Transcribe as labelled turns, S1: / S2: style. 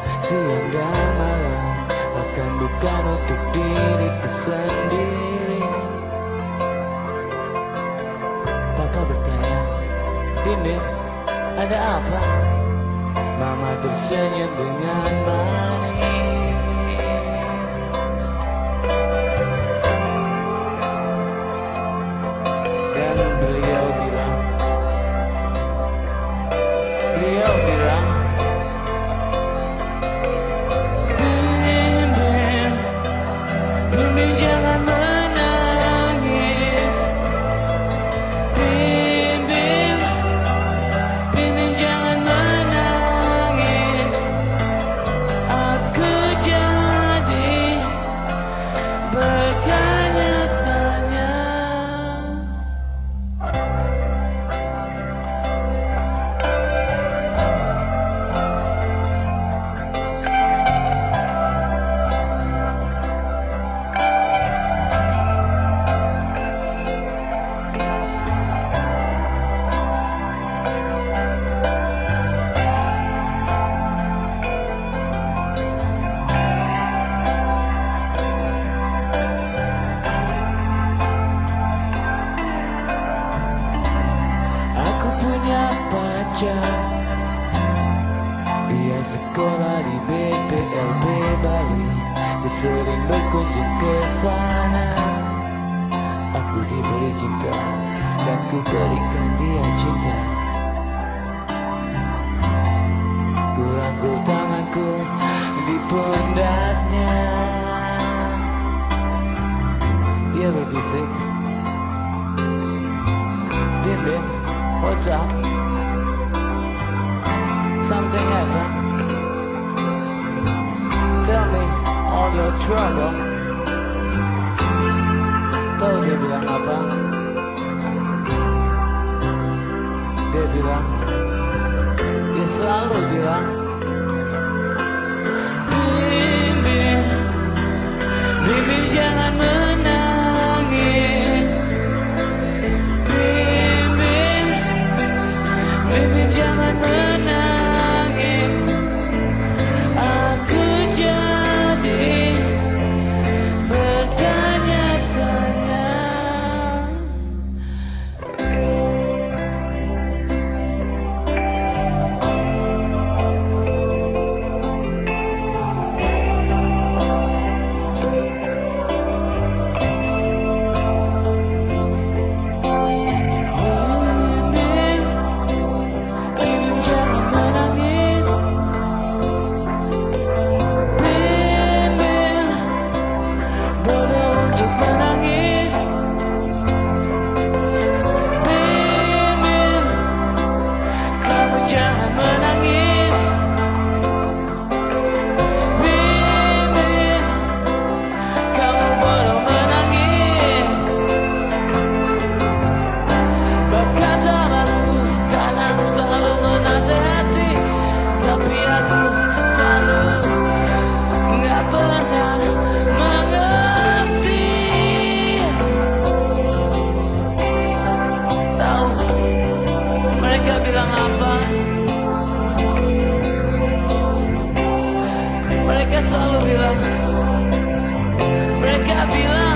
S1: siang dan malam, bahkan bukan untuk diriku sendiri. Papa bertanya, Bim, ada apa? Mama tersenyum dengan manis. Dan beliau bilang, Bim, jangan menangis. Bim, jangan menangis. Aku jadi bertanya-tanya. Dia sekolah di BPLB Bali, dia sering berkunjung ke sana. Aku diberi cinta dan ku berikan dia cinta. Ku rangkul tanganku di pundaknya. Dia berbisik, Bim, what's up? Something happened. Tell me all your trouble. Tahu dia bilang apa? Dia bilang, dia selalu bilang, Bim, jangan menangis. Bim, jangan menangis. Mereka selalu bilang, mereka bilang